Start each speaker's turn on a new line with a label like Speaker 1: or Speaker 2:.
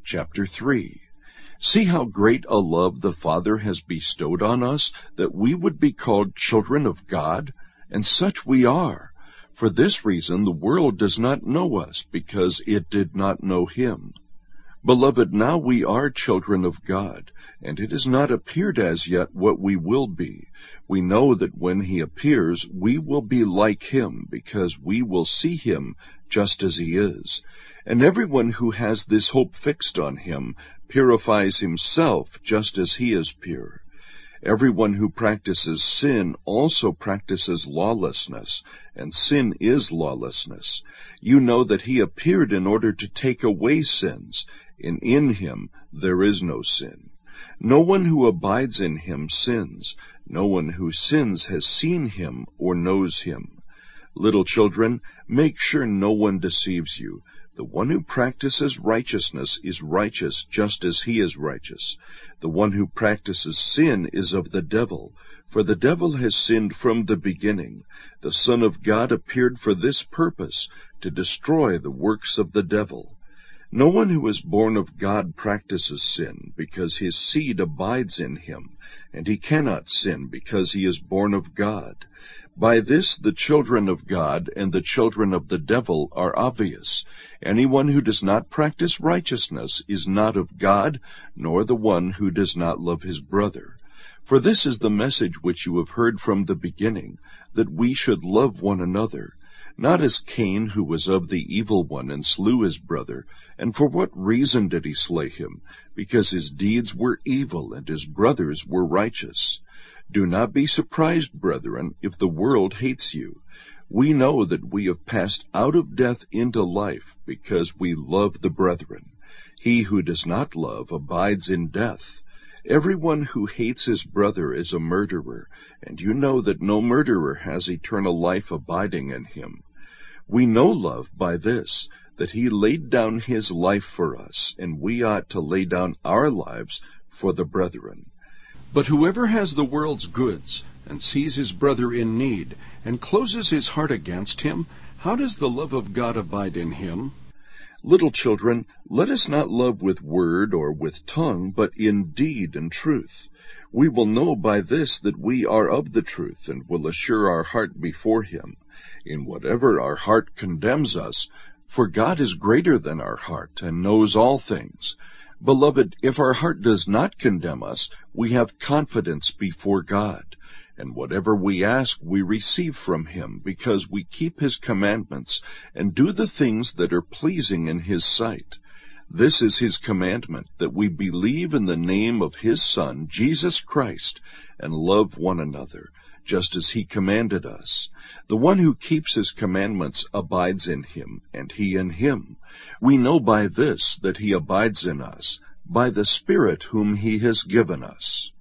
Speaker 1: Chapter 3. See how great a love the Father has bestowed on us, that we would be called children of God? And such we are. For this reason the world does not know us, because it did not know him. Beloved, now we are children of God, and it has not appeared as yet what we will be. We know that when he appears, we will be like him, because we will see him just as he is. And everyone who has this hope fixed on him purifies himself just as he is pure. Everyone who practices sin also practices lawlessness, and sin is lawlessness. You know that he appeared in order to take away sins, and in him there is no sin. No one who abides in him sins. No one who sins has seen him or knows him. Little children, make sure no one deceives you. The one who practices righteousness is righteous just as he is righteous. The one who practices sin is of the devil, for the devil has sinned from the beginning. The Son of God appeared for this purpose, to destroy the works of the devil. No one who is born of God practices sin, because his seed abides in him, and he cannot sin because he is born of God. By this the children of God and the children of the devil are obvious. Anyone who does not practice righteousness is not of God, nor the one who does not love his brother. For this is the message which you have heard from the beginning, that we should love one another. Not as Cain, who was of the evil one, and slew his brother. And for what reason did he slay him? Because his deeds were evil, and his brothers were righteous. Do not be surprised, brethren, if the world hates you. We know that we have passed out of death into life, because we love the brethren. He who does not love abides in death. Everyone who hates his brother is a murderer, and you know that no murderer has eternal life abiding in him. We know love by this, that he laid down his life for us, and we ought to lay down our lives for the brethren. But whoever has the world's goods, and sees his brother in need, and closes his heart against him, how does the love of God abide in him? Little children, let us not love with word or with tongue, but in deed and truth. We will know by this that we are of the truth, and will assure our heart before him. In whatever our heart condemns us, for God is greater than our heart, and knows all things. Beloved, if our heart does not condemn us, we have confidence before God. And whatever we ask we receive from him, because we keep his commandments, and do the things that are pleasing in his sight. This is his commandment, that we believe in the name of his Son, Jesus Christ, and love one another, just as he commanded us. The one who keeps his commandments abides in him, and he in him. We know by this that he abides in us, by the Spirit whom he has given us.